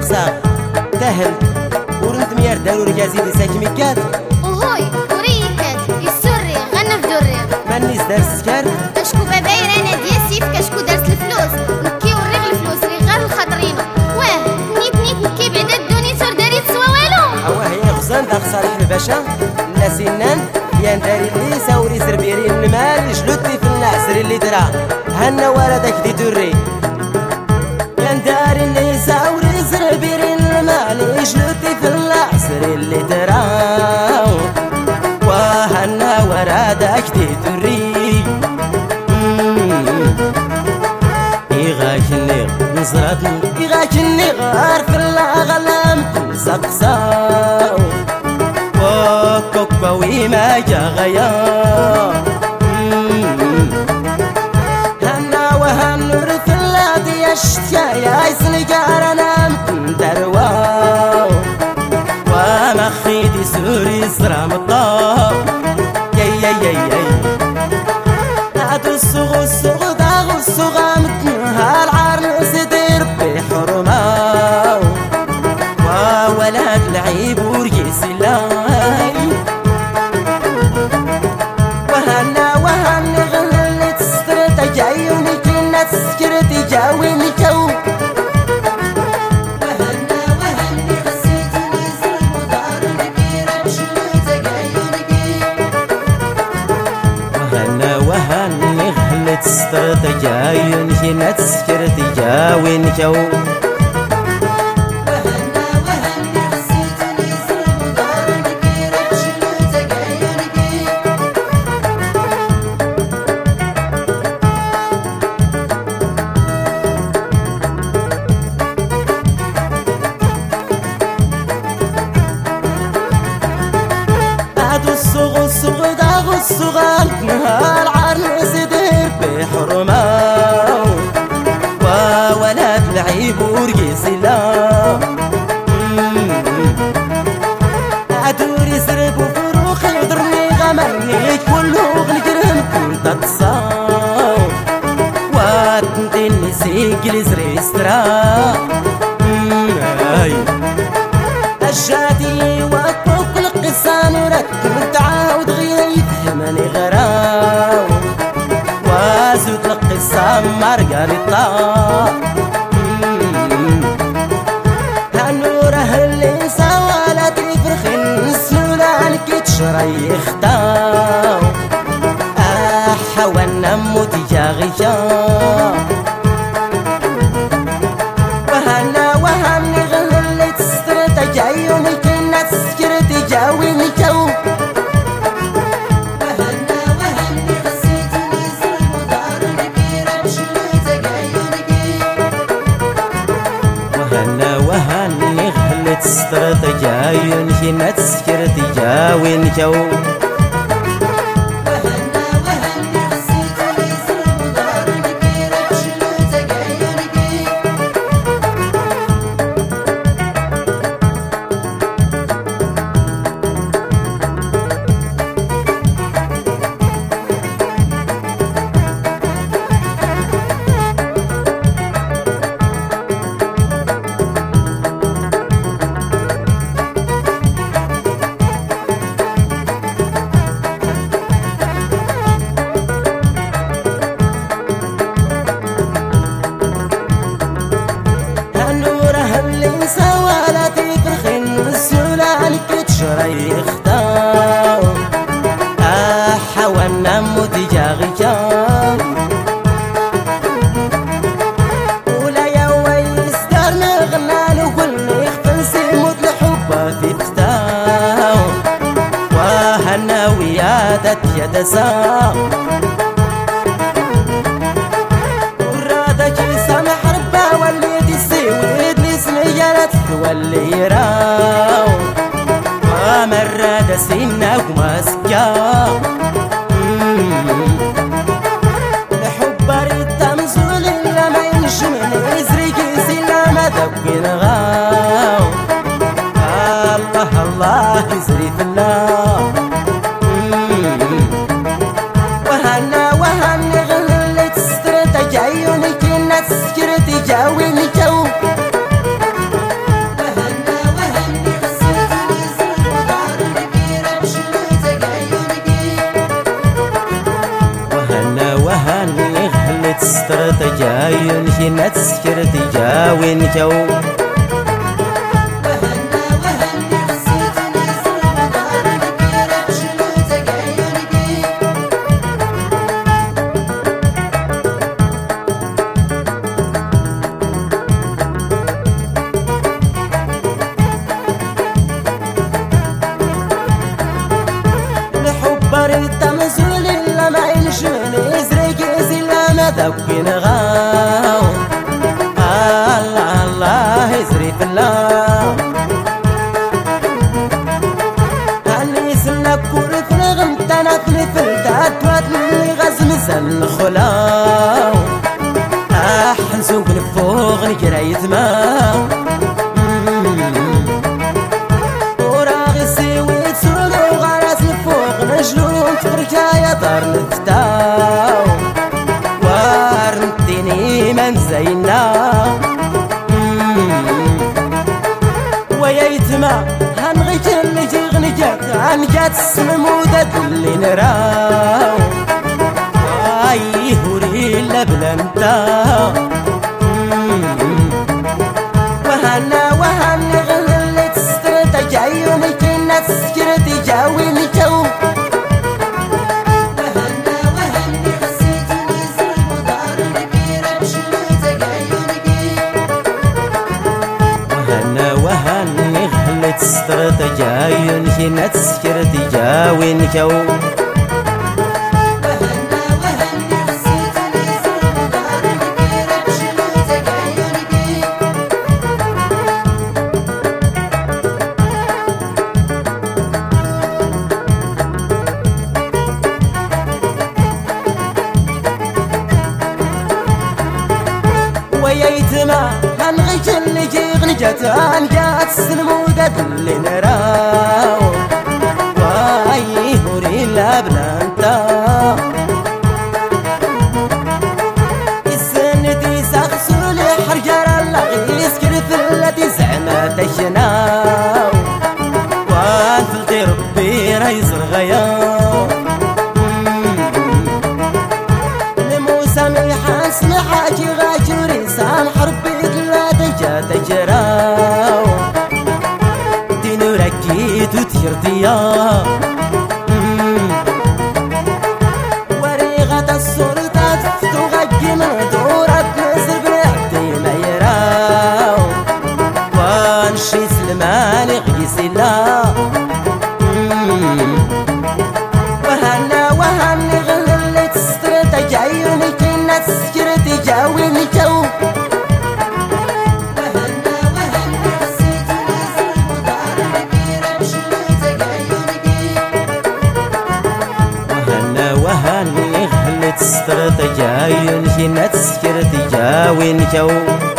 نقصا تهل ورنت ميار دانو رجازي دي ساكي ميكات وهوي وريكات يسري غنى في دري مانيس دارس سكر كشكو باباير انا دياسيف كشكو دارس الفلوس نكي وريغ الفلوس ري غير الخاطرينو واه نيت نكي بعدا الدوني صار داري تسوى والو اواه هي غزان داك صالح الباشا لا سنان يان داري اللي ساوري سربيري المال جلوتي في النعسري اللي درا هنا ولدك دي دري يان داري اللي ساوري سربيري المال جلوتي في النعسري اللي درا وهنا ولدك دي دري إغاكني نصرتني إغاكني غار في الأغلام سقساو وكوكا ويما جا غيا هنا وهنور في اللادي يشتيا يا سنجارنا درواو ومخيدي سوري سرام الطاو يا هادو السوغ السوغ داغ السوغ هالعرس دير بحرماو وولاد العيب ورقيس اللاي وهنا غلي تستر تجايوني كنا تسكر تجاويني جو وهني غلي تستر تجايوني كنا تسكر تجاويني جو الصغ داغ الصغال هالعرس دير بحرماو وولاد العيب ورقيس لا عدوري سرب وفروخ يضرني غمني كله غنقرم كل تتصاو واتنتني سيقلي زريسترا الشاتي واتوك القصان ورتب تعاود غير يفهمني غراو وازود القصة مارغريتا هنوره اللي سوالا تفرخن سلولان كتشري يختاو حوانا موتي جاغيا وهني غلي تستر تجايوني كنا تسكر تجاويني جو وهني غلي تستر تجايوني كنا تسكر تجاويني جو سوالا تفرخن السولان كتشري يختاو حوانا موتي جاغيا ولا يا ويس دارنا غنالو كل يختنسي موت لحبة في فتاو وهنا ويادت يدسا ورادك يسامح ربا واللي تسيوي واللي يراو ومرد سنة ومسكا الحب ريت تمزول لما ينشمل يزرق سلا ما ذوق نغاو الله الله يزري في الله وهني غلي تستر تجايوني كنا تسكر تجاويني جو استراتيجية كنا تسكرتي جاوين كو بريتا مسؤول إلا ما ينشوني يزرق يزيلا ما ذوقين غاو الله الله يزري في الله هني سلك كل فلغم تنفني في الدات واتني غزم زن خلاو أحن سوق نفوق نجري يتماو نجلوم تفركايا دار نفتاو وارنتيني من زينا ويا يتما هنغي كل جي غنجات هنجات السمودة اللي نراو هوري لبلنتا وهنا غللت سترتا جايوني كنا تسكرتي جاويني كو وهني غلت استراتيجية كنا تسكرتي جاوين كو ويا يتما هنغي كل جي غنجات هنجات السلمودة اللي نراو واي هوري لبنانتا السندي ساخسو لي حرجار اللغيس كرث التي زعما تشناو وانفلتي ربي رايز الغيار سميحان سمحاكي غاجوري سام حربي لا دجا تجراو دينو ركيت وتيرتيا وريغة السلطات تغجي من دورات نزر بنعدي ما يراو وانشي سلماني غيسي لا وهني غللت استراتيجية كنا تسكرتي جاويني كو وهني غللت استراتيجية كنا تسكرتي جاويني كو